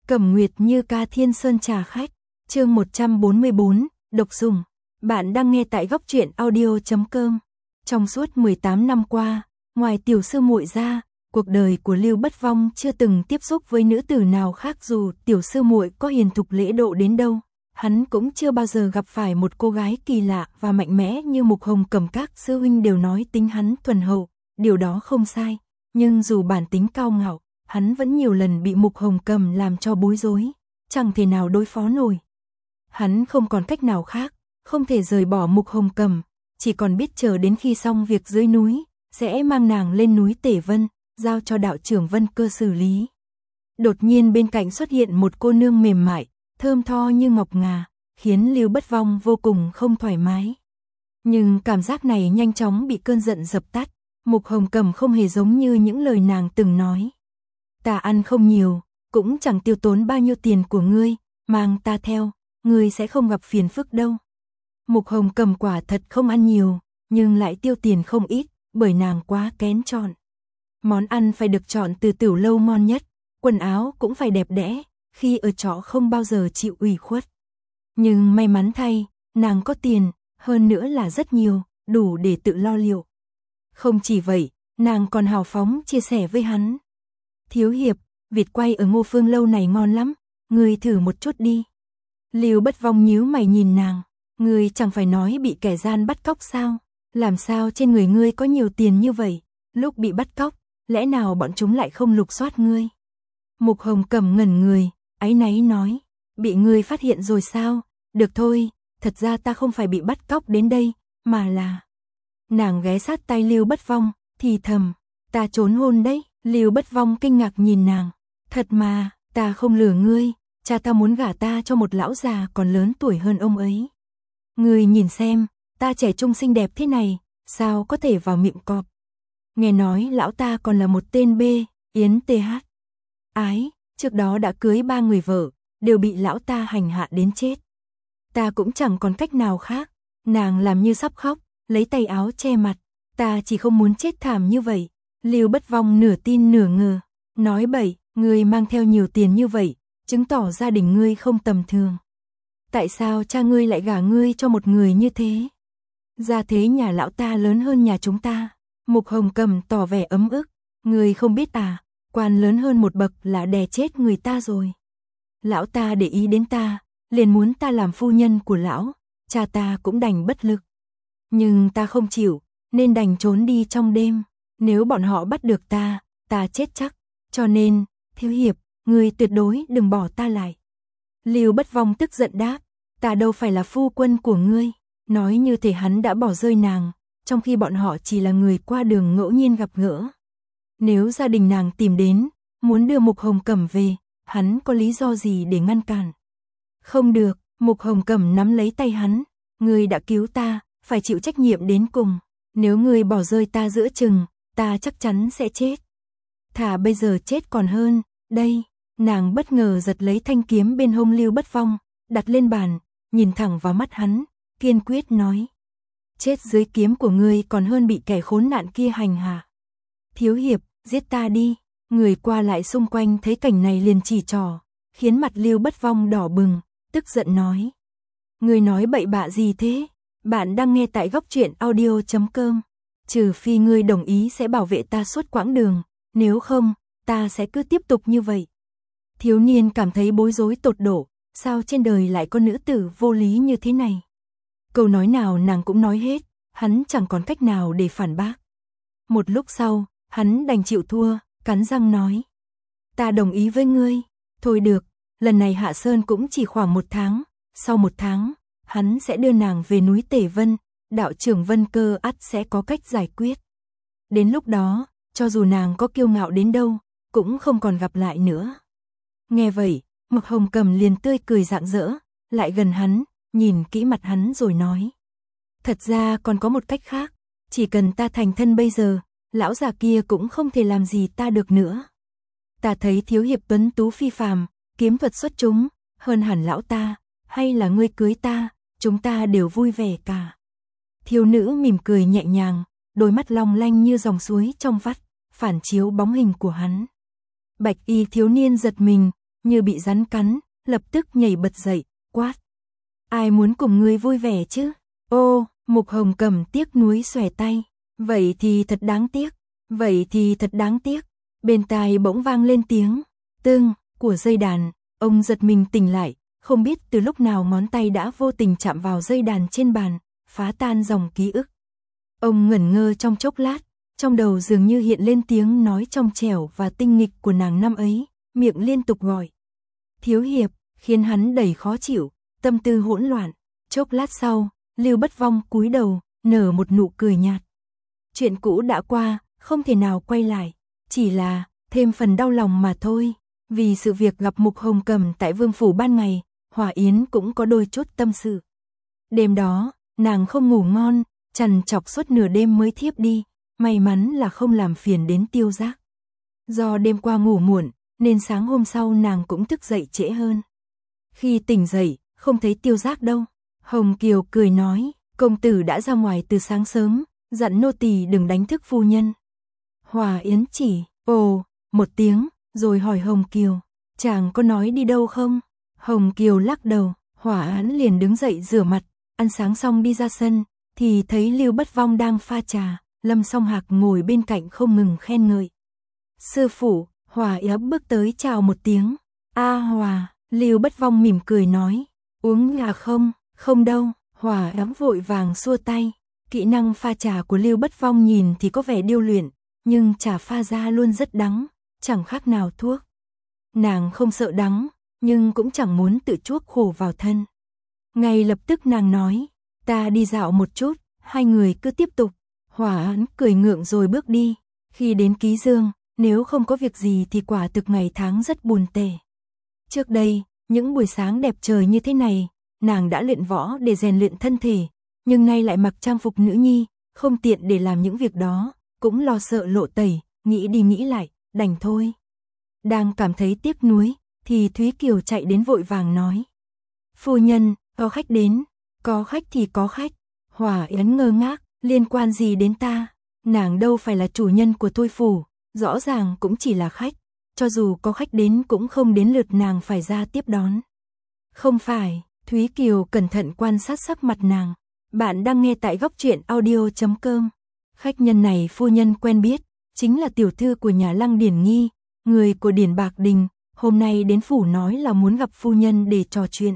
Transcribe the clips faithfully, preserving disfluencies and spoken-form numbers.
Cẩm Nguyệt Như ca Thiên Sơn trà khách, chương một trăm bốn mươi bốn, độc dùng. Bạn đang nghe tại góc truyện audio chấm com. Trong suốt mười tám năm qua, ngoài tiểu sư muội ra, cuộc đời của Lưu Bất Vong chưa từng tiếp xúc với nữ tử nào khác, dù tiểu sư muội có hiền thục lễ độ đến đâu, hắn cũng chưa bao giờ gặp phải một cô gái kỳ lạ và mạnh mẽ như Mục Hồng Cẩm. Các sư huynh đều nói tính hắn thuần hậu, điều đó không sai, nhưng dù bản tính cao ngạo, hắn vẫn nhiều lần bị Mục Hồng Cẩm làm cho bối rối, chẳng thể nào đối phó nổi. Hắn không còn cách nào khác, không thể rời bỏ Mục Hồng Cẩm, chỉ còn biết chờ đến khi xong việc dưới núi, sẽ mang nàng lên núi Tể Vân, giao cho đạo trưởng Vân Cơ xử lý. Đột nhiên bên cạnh xuất hiện một cô nương mềm mại, thơm tho như ngọc ngà, khiến Lưu Bất Vong vô cùng không thoải mái. Nhưng cảm giác này nhanh chóng bị cơn giận dập tắt. Mục Hồng Cẩm không hề giống như những lời nàng từng nói. Ta ăn không nhiều, cũng chẳng tiêu tốn bao nhiêu tiền của ngươi, mang ta theo, ngươi sẽ không gặp phiền phức đâu. Mục Hồng Cẩm quả thật không ăn nhiều, nhưng lại tiêu tiền không ít, bởi nàng quá kén chọn. Món ăn phải được chọn từ tiểu lâu ngon nhất, quần áo cũng phải đẹp đẽ, khi ở trọ không bao giờ chịu ủy khuất. Nhưng may mắn thay, nàng có tiền, hơn nữa là rất nhiều, đủ để tự lo liệu. Không chỉ vậy, nàng còn hào phóng chia sẻ với hắn. Thiếu hiệp, vịt quay ở Ngô Phương lâu này ngon lắm, ngươi thử một chút đi. Lưu Bất Vong nhíu mày nhìn nàng, ngươi chẳng phải nói bị kẻ gian bắt cóc sao? Làm sao trên người ngươi có nhiều tiền như vậy? Lúc bị bắt cóc, lẽ nào bọn chúng lại không lục soát ngươi? Mục Hồng Cẩm ngẩn người, áy náy nói, bị ngươi phát hiện rồi sao? Được thôi, thật ra ta không phải bị bắt cóc đến đây, mà là... Nàng ghé sát tay Lưu Bất Vong, thì thầm, ta trốn hôn đấy. Lưu Bất Vong kinh ngạc nhìn nàng, thật mà, ta không lừa ngươi, cha ta muốn gả ta cho một lão già còn lớn tuổi hơn ông ấy. Ngươi nhìn xem, ta trẻ trung xinh đẹp thế này, sao có thể vào miệng cọp. Nghe nói lão ta còn là một tên bê, Yến tê hát. Ái, trước đó đã cưới ba người vợ, đều bị lão ta hành hạ đến chết. Ta cũng chẳng còn cách nào khác, nàng làm như sắp khóc, lấy tay áo che mặt, ta chỉ không muốn chết thảm như vậy. Lưu Bất Vong nửa tin nửa ngờ, nói bậy, ngươi mang theo nhiều tiền như vậy, chứng tỏ gia đình ngươi không tầm thường. Tại sao cha ngươi lại gả ngươi cho một người như thế? Gia thế nhà lão ta lớn hơn nhà chúng ta. Mục Hồng Cẩm tỏ vẻ ấm ức, ngươi không biết à, quan lớn hơn một bậc là đè chết người ta rồi. Lão ta để ý đến ta, liền muốn ta làm phu nhân của lão, cha ta cũng đành bất lực. Nhưng ta không chịu, nên đành trốn đi trong đêm. Nếu bọn họ bắt được ta, ta chết chắc, cho nên, thiếu hiệp, ngươi tuyệt đối đừng bỏ ta lại. Lưu Bất Vong tức giận đáp, ta đâu phải là phu quân của ngươi, nói như thể hắn đã bỏ rơi nàng, trong khi bọn họ chỉ là người qua đường ngẫu nhiên gặp gỡ. Nếu gia đình nàng tìm đến, muốn đưa Mục Hồng Cẩm về, hắn có lý do gì để ngăn cản? Không được, Mục Hồng Cẩm nắm lấy tay hắn, ngươi đã cứu ta, phải chịu trách nhiệm đến cùng, nếu ngươi bỏ rơi ta giữa chừng, ta chắc chắn sẽ chết. Thà bây giờ chết còn hơn, đây, nàng bất ngờ giật lấy thanh kiếm bên hông Lưu Bất Vong, đặt lên bàn, nhìn thẳng vào mắt hắn, kiên quyết nói. Chết dưới kiếm của ngươi còn hơn bị kẻ khốn nạn kia hành hạ. Thiếu hiệp, giết ta đi. Người qua lại xung quanh thấy cảnh này liền chỉ trỏ, khiến mặt Lưu Bất Vong đỏ bừng, tức giận nói. Ngươi nói bậy bạ gì thế? Bạn đang nghe tại góc truyện audio chấm com. Trừ phi ngươi đồng ý sẽ bảo vệ ta suốt quãng đường, nếu không, ta sẽ cứ tiếp tục như vậy. Thiếu niên cảm thấy bối rối tột độ, sao trên đời lại có nữ tử vô lý như thế này? Câu nói nào nàng cũng nói hết, hắn chẳng còn cách nào để phản bác. Một lúc sau, hắn đành chịu thua, cắn răng nói. Ta đồng ý với ngươi, thôi được, lần này hạ sơn cũng chỉ khoảng một tháng, sau một tháng, hắn sẽ đưa nàng về núi Tể Vân. Đạo trưởng Vân Cơ ắt sẽ có cách giải quyết. Đến lúc đó, cho dù nàng có kiêu ngạo đến đâu, cũng không còn gặp lại nữa. Nghe vậy, Mục Hồng Cẩm liền tươi cười rạng rỡ, lại gần hắn, nhìn kỹ mặt hắn rồi nói. Thật ra còn có một cách khác, chỉ cần ta thành thân bây giờ, lão già kia cũng không thể làm gì ta được nữa. Ta thấy thiếu hiệp tuấn tú phi phàm, kiếm thuật xuất chúng, hơn hẳn lão ta, hay là ngươi cưới ta, chúng ta đều vui vẻ cả. Thiếu nữ mỉm cười nhẹ nhàng, đôi mắt long lanh như dòng suối trong vắt, phản chiếu bóng hình của hắn. Bạch y thiếu niên giật mình, như bị rắn cắn, lập tức nhảy bật dậy, quát. Ai muốn cùng ngươi vui vẻ chứ? Ô, Mục Hồng Cầm tiếc nuối xòe tay. Vậy thì thật đáng tiếc, vậy thì thật đáng tiếc. Bên tai bỗng vang lên tiếng tưng của dây đàn, ông giật mình tỉnh lại, không biết từ lúc nào ngón tay đã vô tình chạm vào dây đàn trên bàn, phá tan dòng ký ức. Ông ngẩn ngơ trong chốc lát, trong đầu dường như hiện lên tiếng nói trong trẻo và tinh nghịch của nàng năm ấy, miệng liên tục gọi. Thiếu hiệp, khiến hắn đầy khó chịu, tâm tư hỗn loạn. Chốc lát sau, Lưu Bất Vong cúi đầu, nở một nụ cười nhạt. Chuyện cũ đã qua, không thể nào quay lại, chỉ là thêm phần đau lòng mà thôi. Vì sự việc gặp Mục Hồng Cầm tại Vương phủ ban ngày, Hỏa Yến cũng có đôi chút tâm sự. Đêm đó, nàng không ngủ ngon, trằn trọc suốt nửa đêm mới thiếp đi, may mắn là không làm phiền đến Tiêu Giác. Do đêm qua ngủ muộn, nên sáng hôm sau nàng cũng thức dậy trễ hơn. Khi tỉnh dậy, không thấy Tiêu Giác đâu. Hồng Kiều cười nói, công tử đã ra ngoài từ sáng sớm, dặn nô tỳ đừng đánh thức phu nhân. Hỏa Yến chỉ, ồ, một tiếng, rồi hỏi Hồng Kiều, chàng có nói đi đâu không? Hồng Kiều lắc đầu, Hỏa Yến liền đứng dậy rửa mặt, ăn sáng xong đi ra sân, thì thấy Lưu Bất Vong đang pha trà, Lâm Song Hạc ngồi bên cạnh không ngừng khen ngợi. Sư phụ, Hỏa Yến bước tới chào một tiếng. A Hòa, Lưu Bất Vong mỉm cười nói, uống trà không? Không đâu. Hỏa Yến vội vàng xua tay. Kỹ năng pha trà của Lưu Bất Vong nhìn thì có vẻ điêu luyện, nhưng trà pha ra luôn rất đắng, chẳng khác nào thuốc. Nàng không sợ đắng, nhưng cũng chẳng muốn tự chuốc khổ vào thân. Ngay lập tức nàng nói, ta đi dạo một chút, hai người cứ tiếp tục. Hỏa Yến cười ngượng rồi bước đi. Khi đến Ký Dương, nếu không có việc gì thì quả thực ngày tháng rất buồn tẻ. Trước đây, những buổi sáng đẹp trời như thế này, nàng đã luyện võ để rèn luyện thân thể, nhưng nay lại mặc trang phục nữ nhi, không tiện để làm những việc đó, cũng lo sợ lộ tẩy, nghĩ đi nghĩ lại, đành thôi. Đang cảm thấy tiếc nuối, thì Thúy Kiều chạy đến vội vàng nói. Phu nhân, có khách đến, có khách thì có khách. Hỏa Yến ngơ ngác, liên quan gì đến ta, nàng đâu phải là chủ nhân của Thôi phủ, rõ ràng cũng chỉ là khách, cho dù có khách đến cũng không đến lượt nàng phải ra tiếp đón. Không phải, Thúy Kiều cẩn thận quan sát sắc mặt nàng. Bạn đang nghe tại góc truyện audio chấm com. Khách nhân này phu nhân quen biết, chính là tiểu thư của nhà Lăng Điển Nghi, người của Điển Bạc Đình, hôm nay đến phủ nói là muốn gặp phu nhân để trò chuyện.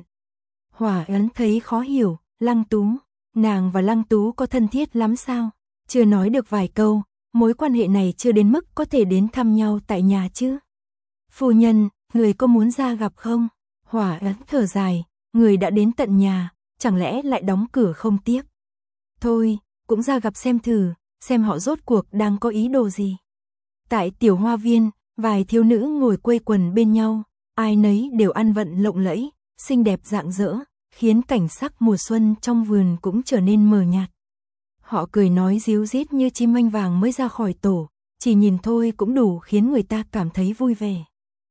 Hỏa Yến thấy khó hiểu, Lăng Tú, nàng và Lăng Tú có thân thiết lắm sao? Chưa nói được vài câu, mối quan hệ này chưa đến mức có thể đến thăm nhau tại nhà chứ. Phu nhân, người có muốn ra gặp không? Hỏa Yến thở dài, người đã đến tận nhà, chẳng lẽ lại đóng cửa không tiếp? Thôi, cũng ra gặp xem thử, xem họ rốt cuộc đang có ý đồ gì. Tại tiểu hoa viên, vài thiếu nữ ngồi quây quần bên nhau, ai nấy đều ăn vận lộng lẫy, xinh đẹp rạng rỡ, khiến cảnh sắc mùa xuân trong vườn cũng trở nên mờ nhạt. Họ cười nói ríu rít như chim manh vàng mới ra khỏi tổ, chỉ nhìn thôi cũng đủ khiến người ta cảm thấy vui vẻ.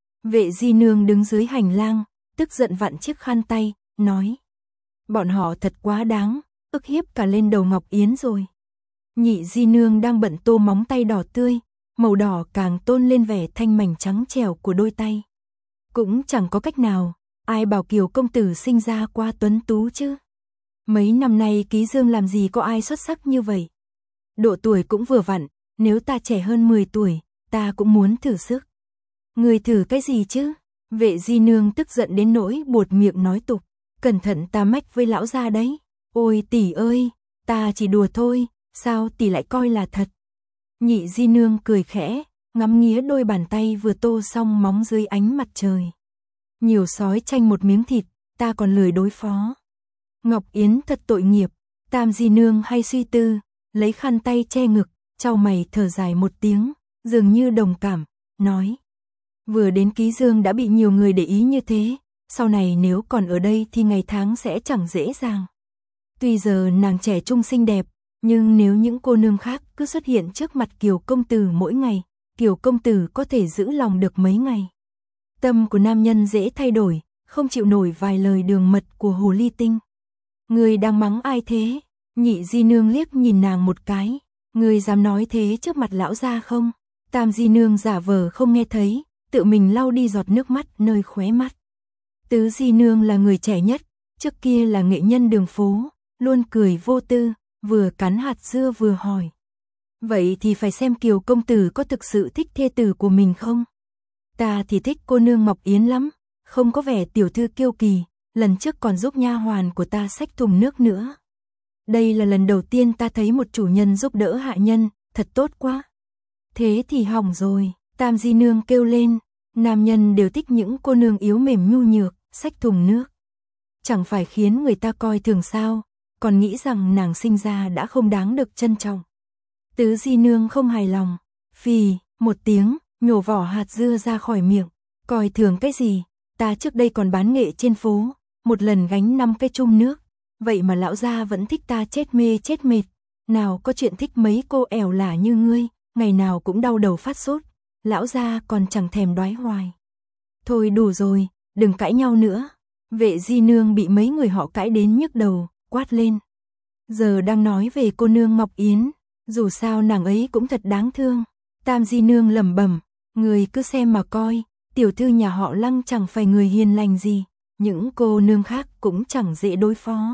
Vệ Di Nương đứng dưới hành lang, tức giận vặn chiếc khăn tay, nói. Bọn họ thật quá đáng, ức hiếp cả lên đầu Ngọc Yến rồi. Nhị Di Nương đang bận tô móng tay đỏ tươi, màu đỏ càng tôn lên vẻ thanh mảnh trắng trẻo của đôi tay. Cũng chẳng có cách nào, ai bảo Kiều công tử sinh ra qua tuấn tú chứ. Mấy năm nay Ký Dương làm gì có ai xuất sắc như vậy. Độ tuổi cũng vừa vặn, nếu ta trẻ hơn mười tuổi, ta cũng muốn thử sức. Người thử cái gì chứ? Vệ Di Nương tức giận đến nỗi buột miệng nói tục. Cẩn thận ta mách với lão gia đấy. Ôi tỷ ơi, ta chỉ đùa thôi, sao tỷ lại coi là thật? Nhị Di Nương cười khẽ, ngắm nghía đôi bàn tay vừa tô xong móng dưới ánh mặt trời. Nhiều sói tranh một miếng thịt, ta còn lười đối phó. Ngọc Yến thật tội nghiệp. Tam Di Nương hay suy tư, lấy khăn tay che ngực, chau mày thở dài một tiếng, dường như đồng cảm, nói. Vừa đến Ký Dương đã bị nhiều người để ý như thế, sau này nếu còn ở đây thì ngày tháng sẽ chẳng dễ dàng. Tuy giờ nàng trẻ trung xinh đẹp, nhưng nếu những cô nương khác cứ xuất hiện trước mặt Kiều công tử mỗi ngày, Kiều công tử có thể giữ lòng được mấy ngày. Tâm của nam nhân dễ thay đổi, không chịu nổi vài lời đường mật của hồ ly tinh. Người đang mắng ai thế? Nhị Di Nương liếc nhìn nàng một cái. Người dám nói thế trước mặt lão gia không? Tam Di Nương giả vờ không nghe thấy, tự mình lau đi giọt nước mắt nơi khóe mắt. Tứ Di Nương là người trẻ nhất, trước kia là nghệ nhân đường phố, luôn cười vô tư, vừa cắn hạt dưa vừa hỏi. Vậy thì phải xem Kiều công tử có thực sự thích thê tử của mình không? Ta thì thích cô nương Mộc Yến lắm, không có vẻ tiểu thư kiêu kỳ, lần trước còn giúp nha hoàn của ta xách thùng nước nữa. Đây là lần đầu tiên ta thấy một chủ nhân giúp đỡ hạ nhân, thật tốt quá. Thế thì hỏng rồi, Tam Di Nương kêu lên, nam nhân đều thích những cô nương yếu mềm nhu nhược, xách thùng nước. Chẳng phải khiến người ta coi thường sao, còn nghĩ rằng nàng sinh ra đã không đáng được trân trọng. Tứ Di Nương không hài lòng, phì, một tiếng, nhổ vỏ hạt dưa ra khỏi miệng, coi thường cái gì, ta trước đây còn bán nghệ trên phố, một lần gánh năm cái chum nước, vậy mà lão gia vẫn thích ta chết mê chết mệt, nào có chuyện thích mấy cô ẻo lả như ngươi, ngày nào cũng đau đầu phát sốt, lão gia còn chẳng thèm đoái hoài. Thôi đủ rồi, đừng cãi nhau nữa. Vệ Di Nương bị mấy người họ cãi đến nhức đầu, quát lên. Giờ đang nói về cô nương Mộc Yến, dù sao nàng ấy cũng thật đáng thương. Tam Di Nương lẩm bẩm, người cứ xem mà coi, tiểu thư nhà họ Lăng chẳng phải người hiền lành gì, những cô nương khác cũng chẳng dễ đối phó.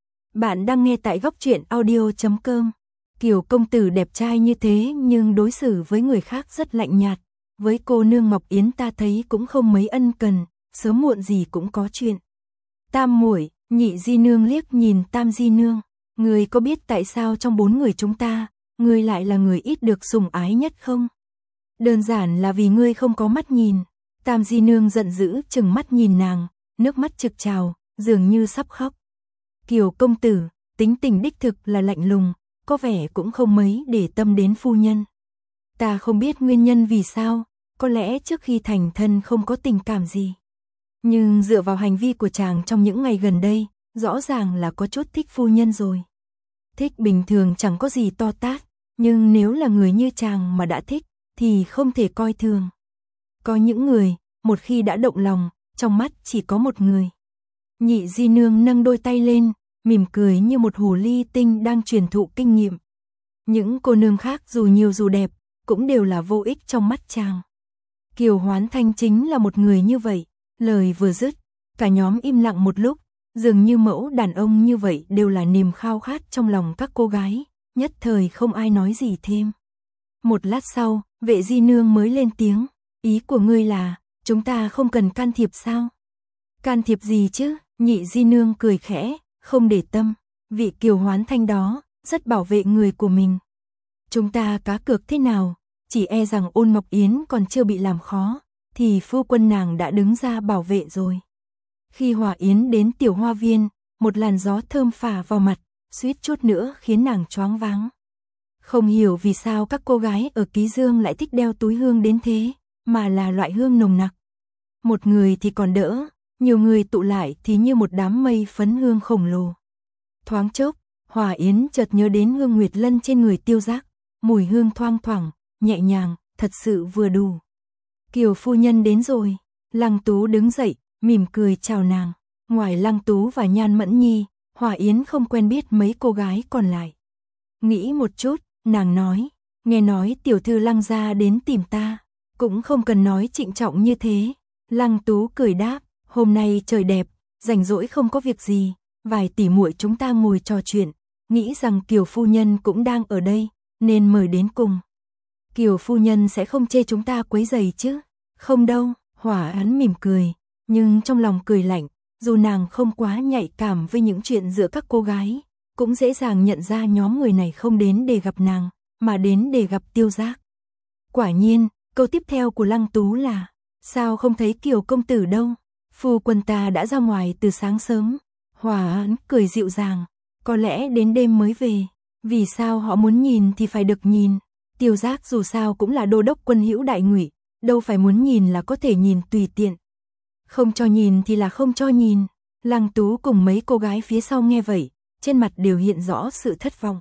Bạn đang nghe tại góc truyện audio chấm com. Kiều công tử đẹp trai như thế nhưng đối xử với người khác rất lạnh nhạt, với cô nương Mộc Yến ta thấy cũng không mấy ân cần, sớm muộn gì cũng có chuyện. Tam muội, Nhị Di Nương liếc nhìn Tam Di Nương, người có biết tại sao trong bốn người chúng ta, ngươi lại là người ít được sủng ái nhất không? Đơn giản là vì ngươi không có mắt nhìn. Tam Di Nương giận dữ chừng mắt nhìn nàng, nước mắt trực trào, dường như sắp khóc. Kiều công tử, tính tình đích thực là lạnh lùng, có vẻ cũng không mấy để tâm đến phu nhân. Ta không biết nguyên nhân vì sao, có lẽ trước khi thành thân không có tình cảm gì. Nhưng dựa vào hành vi của chàng trong những ngày gần đây, rõ ràng là có chút thích phu nhân rồi. Thích bình thường chẳng có gì to tát, nhưng nếu là người như chàng mà đã thích, thì không thể coi thường. Có những người, một khi đã động lòng, trong mắt chỉ có một người. Nhị Di Nương nâng đôi tay lên, mỉm cười như một hồ ly tinh đang truyền thụ kinh nghiệm. Những cô nương khác dù nhiều dù đẹp, cũng đều là vô ích trong mắt chàng. Kiều Hoán Thanh chính là một người như vậy, lời vừa dứt, cả nhóm im lặng một lúc, dường như mẫu đàn ông như vậy đều là niềm khao khát trong lòng các cô gái, nhất thời không ai nói gì thêm. Một lát sau, Vệ Di Nương mới lên tiếng, ý của ngươi là, chúng ta không cần can thiệp sao? Can thiệp gì chứ? Nhị Di Nương cười khẽ, không để tâm, vị Kiều Hoán Thanh đó, rất bảo vệ người của mình. Chúng ta cá cược thế nào, chỉ e rằng Ôn Mộc Yến còn chưa bị làm khó, thì phu quân nàng đã đứng ra bảo vệ rồi. Khi Hòa Yến đến tiểu hoa viên, một làn gió thơm phả vào mặt, suýt chút nữa khiến nàng choáng váng. Không hiểu vì sao các cô gái ở Ký Dương lại thích đeo túi hương đến thế, mà là loại hương nồng nặc. Một người thì còn đỡ, nhiều người tụ lại thì như một đám mây phấn hương khổng lồ. Thoáng chốc, Hòa Yến chợt nhớ đến hương Nguyệt Lân trên người Tiêu Giác, mùi hương thoang thoảng, nhẹ nhàng, thật sự vừa đủ. Kiều phu nhân đến rồi. Lăng Tú đứng dậy, mỉm cười chào nàng. Ngoài Lăng Tú và Nhan Mẫn Nhi, Hòa Yến không quen biết mấy cô gái còn lại. Nghĩ một chút, nàng nói, nghe nói tiểu thư Lăng gia đến tìm ta, cũng không cần nói trịnh trọng như thế. Lăng Tú cười đáp, hôm nay trời đẹp, rảnh rỗi không có việc gì, vài tỷ muội chúng ta ngồi trò chuyện, nghĩ rằng Kiều phu nhân cũng đang ở đây, nên mời đến cùng. Kiều phu nhân sẽ không chê chúng ta quấy rầy chứ? Không đâu, Hỏa Án mỉm cười, nhưng trong lòng cười lạnh, dù nàng không quá nhạy cảm với những chuyện giữa các cô gái, cũng dễ dàng nhận ra nhóm người này không đến để gặp nàng, mà đến để gặp Tiêu Giác. Quả nhiên, câu tiếp theo của Lăng Tú là, sao không thấy Kiều công tử đâu? Phu quân ta đã ra ngoài từ sáng sớm. Hỏa Án cười dịu dàng, có lẽ đến đêm mới về. Vì sao họ muốn nhìn thì phải được nhìn? Tiêu Giác dù sao cũng là đô đốc quân hữu đại ngụy, đâu phải muốn nhìn là có thể nhìn tùy tiện. Không cho nhìn thì là không cho nhìn. Lăng Tú cùng mấy cô gái phía sau nghe vậy, trên mặt đều hiện rõ sự thất vọng.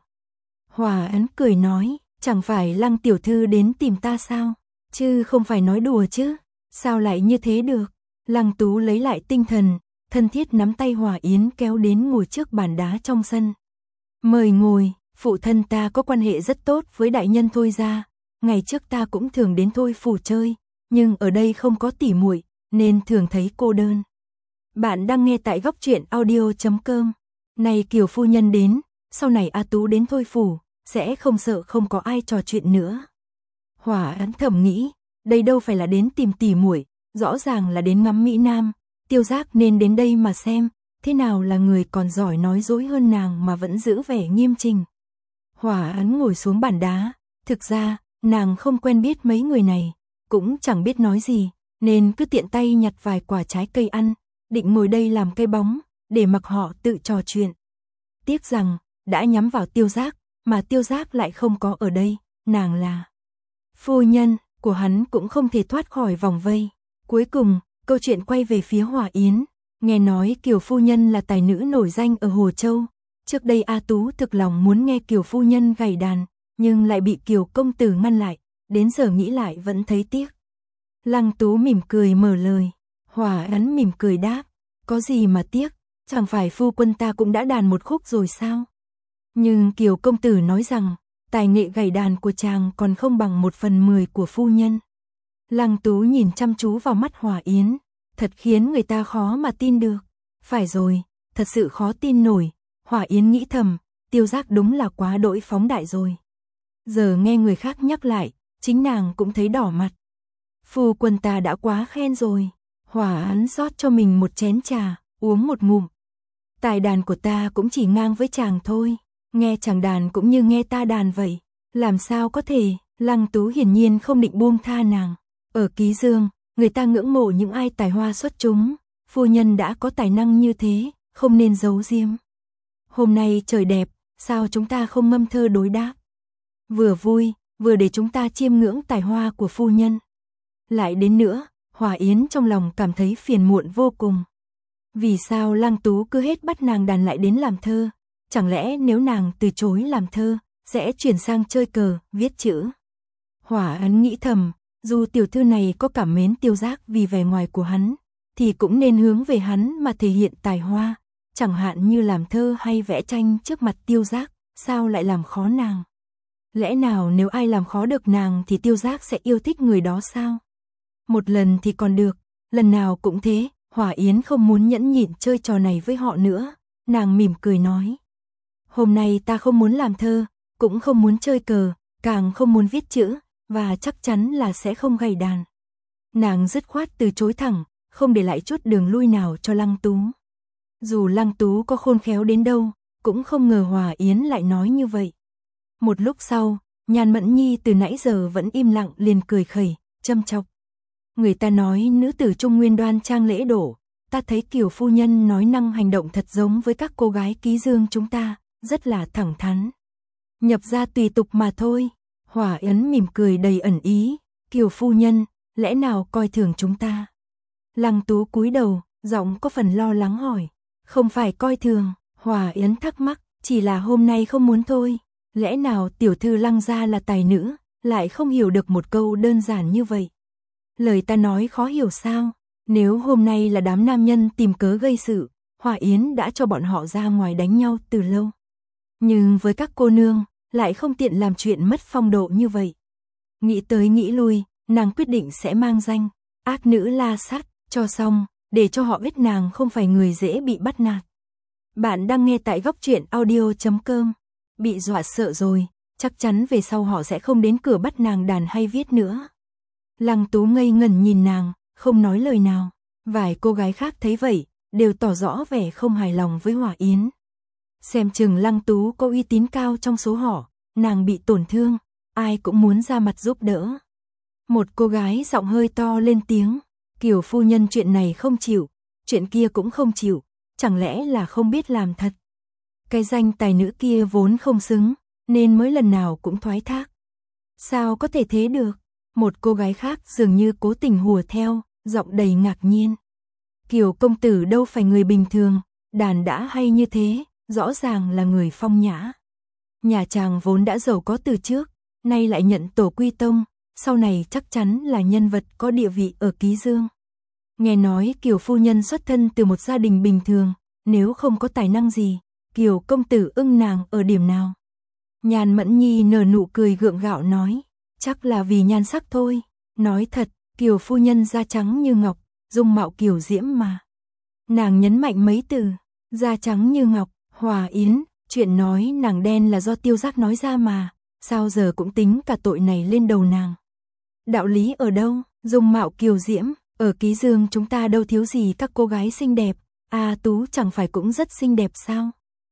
Hòa Ấn cười nói, chẳng phải Lăng tiểu thư đến tìm ta sao? Chứ không phải nói đùa chứ? Sao lại như thế được? Lăng Tú lấy lại tinh thần, thân thiết nắm tay Hòa Yến kéo đến ngồi trước bàn đá trong sân. Mời ngồi, phụ thân ta có quan hệ rất tốt với đại nhân Thôi gia, ngày trước ta cũng thường đến Thôi phủ chơi, nhưng ở đây không có tỉ muội nên thường thấy cô đơn. Bạn đang nghe tại góc truyện audio chấm com. Này Kiều phu nhân đến, sau này A Tú đến Thôi phủ, sẽ không sợ không có ai trò chuyện nữa. Hỏa Ấn thầm nghĩ, đây đâu phải là đến tìm tỉ muội, rõ ràng là đến ngắm Mỹ Nam, Tiêu Giác nên đến đây mà xem, thế nào là người còn giỏi nói dối hơn nàng mà vẫn giữ vẻ nghiêm trình. Hỏa Ấn ngồi xuống bàn đá, thực ra, nàng không quen biết mấy người này, cũng chẳng biết nói gì, nên cứ tiện tay nhặt vài quả trái cây ăn, định ngồi đây làm cây bóng, để mặc họ tự trò chuyện. Tiếc rằng, đã nhắm vào Tiêu Giác, mà Tiêu Giác lại không có ở đây, nàng là phu nhân của hắn cũng không thể thoát khỏi vòng vây. Cuối cùng, câu chuyện quay về phía Hỏa Yến, nghe nói Kiều phu nhân là tài nữ nổi danh ở Hồ Châu. Trước đây A Tú thực lòng muốn nghe Kiều phu nhân gảy đàn, nhưng lại bị Kiều công tử ngăn lại, đến giờ nghĩ lại vẫn thấy tiếc. Lăng Tú mỉm cười mở lời, Hỏa Ấn mỉm cười đáp, có gì mà tiếc, chẳng phải phu quân ta cũng đã đàn một khúc rồi sao? Nhưng Kiều công tử nói rằng, tài nghệ gảy đàn của chàng còn không bằng một phần mười của phu nhân. Lăng Tú nhìn chăm chú vào mắt Hỏa Yến, thật khiến người ta khó mà tin được. Phải rồi, thật sự khó tin nổi. Hỏa Yến nghĩ thầm, Tiêu Giác đúng là quá đỗi phóng đại rồi. Giờ nghe người khác nhắc lại, chính nàng cũng thấy đỏ mặt. Phu quân ta đã quá khen rồi. Hỏa Ấn rót cho mình một chén trà, uống một ngụm. Tài đàn của ta cũng chỉ ngang với chàng thôi, nghe chàng đàn cũng như nghe ta đàn vậy. Làm sao có thể? Lăng Tú hiển nhiên không định buông tha nàng. Ở Ký Dương, người ta ngưỡng mộ những ai tài hoa xuất chúng, phu nhân đã có tài năng như thế, không nên giấu giếm. Hôm nay trời đẹp, sao chúng ta không ngâm thơ đối đáp? Vừa vui, vừa để chúng ta chiêm ngưỡng tài hoa của phu nhân. Lại đến nữa, Hỏa Yến trong lòng cảm thấy phiền muộn vô cùng. Vì sao Lăng Tú cứ hết bắt nàng đàn lại đến làm thơ? Chẳng lẽ nếu nàng từ chối làm thơ, sẽ chuyển sang chơi cờ, viết chữ? Hỏa Ấn nghĩ thầm, dù tiểu thư này có cảm mến Tiêu Giác vì vẻ ngoài của hắn, thì cũng nên hướng về hắn mà thể hiện tài hoa, chẳng hạn như làm thơ hay vẽ tranh trước mặt Tiêu Giác, sao lại làm khó nàng? Lẽ nào nếu ai làm khó được nàng thì Tiêu Giác sẽ yêu thích người đó sao? Một lần thì còn được, lần nào cũng thế. Hỏa Yến không muốn nhẫn nhịn chơi trò này với họ nữa, nàng mỉm cười nói. Hôm nay ta không muốn làm thơ, cũng không muốn chơi cờ, càng không muốn viết chữ, và chắc chắn là sẽ không gảy đàn. Nàng dứt khoát từ chối thẳng, không để lại chút đường lui nào cho Lăng Tú. Dù Lăng Tú có khôn khéo đến đâu, cũng không ngờ Hỏa Yến lại nói như vậy. Một lúc sau, Nhan Mẫn Nhi từ nãy giờ vẫn im lặng liền cười khẩy, châm chọc. Người ta nói nữ tử Trung Nguyên đoan trang lễ độ, ta thấy Kiều phu nhân nói năng hành động thật giống với các cô gái Ký Dương chúng ta, rất là thẳng thắn. Nhập ra tùy tục mà thôi. Hỏa Yến mỉm cười đầy ẩn ý, Kiều phu nhân, lẽ nào coi thường chúng ta? Lăng Tú cúi đầu, giọng có phần lo lắng hỏi, không phải coi thường. Hỏa Yến thắc mắc, chỉ là hôm nay không muốn thôi. Lẽ nào tiểu thư Lăng gia là tài nữ, lại không hiểu được một câu đơn giản như vậy? Lời ta nói khó hiểu sao? Nếu hôm nay là đám nam nhân tìm cớ gây sự, Hỏa Yến đã cho bọn họ ra ngoài đánh nhau từ lâu. Nhưng với các cô nương, lại không tiện làm chuyện mất phong độ như vậy. Nghĩ tới nghĩ lui, nàng quyết định sẽ mang danh ác nữ La Sát cho xong, để cho họ biết nàng không phải người dễ bị bắt nạt. Bạn đang nghe tại góc truyện audio chấm com. Bị dọa sợ rồi, chắc chắn về sau họ sẽ không đến cửa bắt nàng đàn hay viết nữa. Lăng Tú ngây ngẩn nhìn nàng, không nói lời nào. Vài cô gái khác thấy vậy, đều tỏ rõ vẻ không hài lòng với Hỏa Yến. Xem chừng Lăng Tú có uy tín cao trong số họ, nàng bị tổn thương, ai cũng muốn ra mặt giúp đỡ. Một cô gái giọng hơi to lên tiếng, Kiều phu nhân chuyện này không chịu, chuyện kia cũng không chịu, chẳng lẽ là không biết làm thật? Cái danh tài nữ kia vốn không xứng, nên mới lần nào cũng thoái thác. Sao có thể thế được? Một cô gái khác dường như cố tình hùa theo, giọng đầy ngạc nhiên. Kiều công tử đâu phải người bình thường, đàn đã hay như thế, rõ ràng là người phong nhã. Nhà chàng vốn đã giàu có từ trước, nay lại nhận tổ quy tông, sau này chắc chắn là nhân vật có địa vị ở Ký Dương. Nghe nói Kiều phu nhân xuất thân từ một gia đình bình thường, nếu không có tài năng gì, Kiều công tử ưng nàng ở điểm nào? Nhan Mẫn Nhi nở nụ cười gượng gạo nói, chắc là vì nhan sắc thôi. Nói thật, Kiều phu nhân da trắng như ngọc, dung mạo kiều diễm mà. Nàng nhấn mạnh mấy từ, da trắng như ngọc, Hòa Yến, chuyện nói nàng đen là do Tiêu Giác nói ra mà, sao giờ cũng tính cả tội này lên đầu nàng. Đạo lý ở đâu, dung mạo kiều diễm, ở Ký Dương chúng ta đâu thiếu gì các cô gái xinh đẹp, A Tú chẳng phải cũng rất xinh đẹp sao?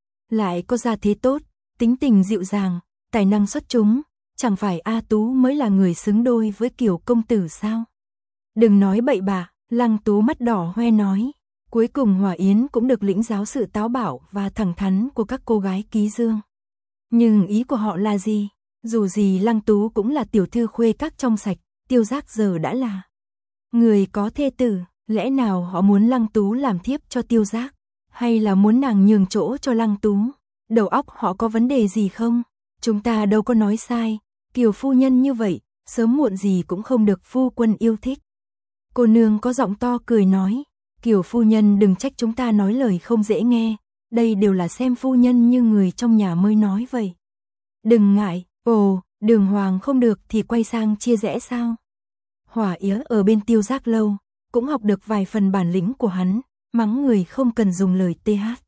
Lại có gia thế tốt, tính tình dịu dàng, tài năng xuất chúng, chẳng phải A Tú mới là người xứng đôi với Kiều công tử sao? Đừng nói bậy bạ, Lăng Tú mắt đỏ hoe nói. Cuối cùng Hòa Yến cũng được lĩnh giáo sự táo bạo và thẳng thắn của các cô gái Ký Dương. Nhưng ý của họ là gì? Dù gì Lăng Tú cũng là tiểu thư khuê các trong sạch, Tiêu Giác giờ đã là người có thê tử, lẽ nào họ muốn Lăng Tú làm thiếp cho Tiêu Giác? Hay là muốn nàng nhường chỗ cho Lăng Tú? Đầu óc họ có vấn đề gì không? Chúng ta đâu có nói sai, Kiều phu nhân như vậy, sớm muộn gì cũng không được phu quân yêu thích. Cô nương có giọng to cười nói, Kiều phu nhân đừng trách chúng ta nói lời không dễ nghe, đây đều là xem phu nhân như người trong nhà mới nói vậy. Đừng ngại, ồ, Đường Hoàng không được thì quay sang chia rẽ sao? Hòa Yến ở bên Tiêu Giác lâu, cũng học được vài phần bản lĩnh của hắn, mắng người không cần dùng lời tê hát.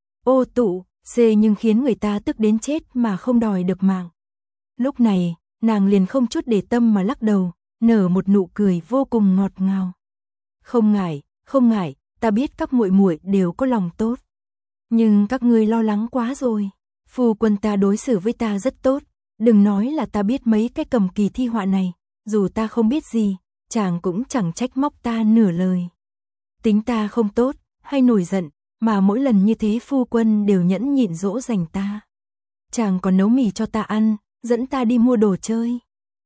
Ô tụ, xê nhưng khiến người ta tức đến chết mà không đòi được mạng. Lúc này, nàng liền không chút để tâm mà lắc đầu, nở một nụ cười vô cùng ngọt ngào. Không ngại, không ngại, ta biết các muội muội đều có lòng tốt. Nhưng các ngươi lo lắng quá rồi. Phu quân ta đối xử với ta rất tốt, đừng nói là ta biết mấy cái cầm kỳ thi họa này, dù ta không biết gì, chàng cũng chẳng trách móc ta nửa lời. Tính ta không tốt, hay nổi giận, mà mỗi lần như thế phu quân đều nhẫn nhịn dỗ dành ta. Chàng còn nấu mì cho ta ăn, dẫn ta đi mua đồ chơi.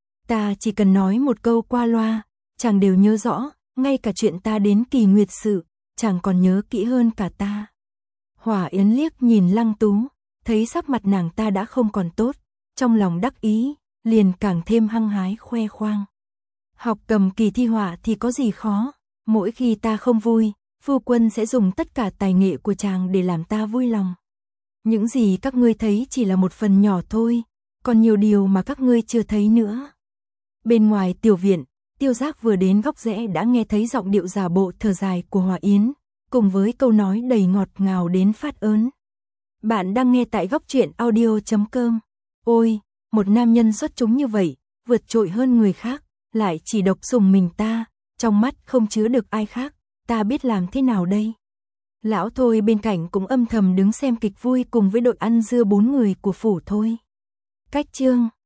Ta chỉ cần nói một câu qua loa, chàng đều nhớ rõ, ngay cả chuyện ta đến Kỳ Nguyệt sự, chàng còn nhớ kỹ hơn cả ta. Hòa Yến liếc nhìn Lăng Tú, thấy sắc mặt nàng ta đã không còn tốt, trong lòng đắc ý, liền càng thêm hăng hái khoe khoang. Học cầm kỳ thi họa thì có gì khó, mỗi khi ta không vui, phu quân sẽ dùng tất cả tài nghệ của chàng để làm ta vui lòng. Những gì các ngươi thấy chỉ là một phần nhỏ thôi, còn nhiều điều mà các ngươi chưa thấy nữa. Bên ngoài tiểu viện, Tiêu Giác vừa đến góc rẽ đã nghe thấy giọng điệu giả bộ thở dài của Hòa Yến, cùng với câu nói đầy ngọt ngào đến phát ớn. Bạn đang nghe tại góc truyện audio chấm com. Ôi, một nam nhân xuất chúng như vậy, vượt trội hơn người khác, lại chỉ độc sủng mình ta, trong mắt không chứa được ai khác, ta biết làm thế nào đây? Lão Thôi bên cạnh cũng âm thầm đứng xem kịch vui cùng với đội ăn dưa bốn người của phủ Thôi. Cách chương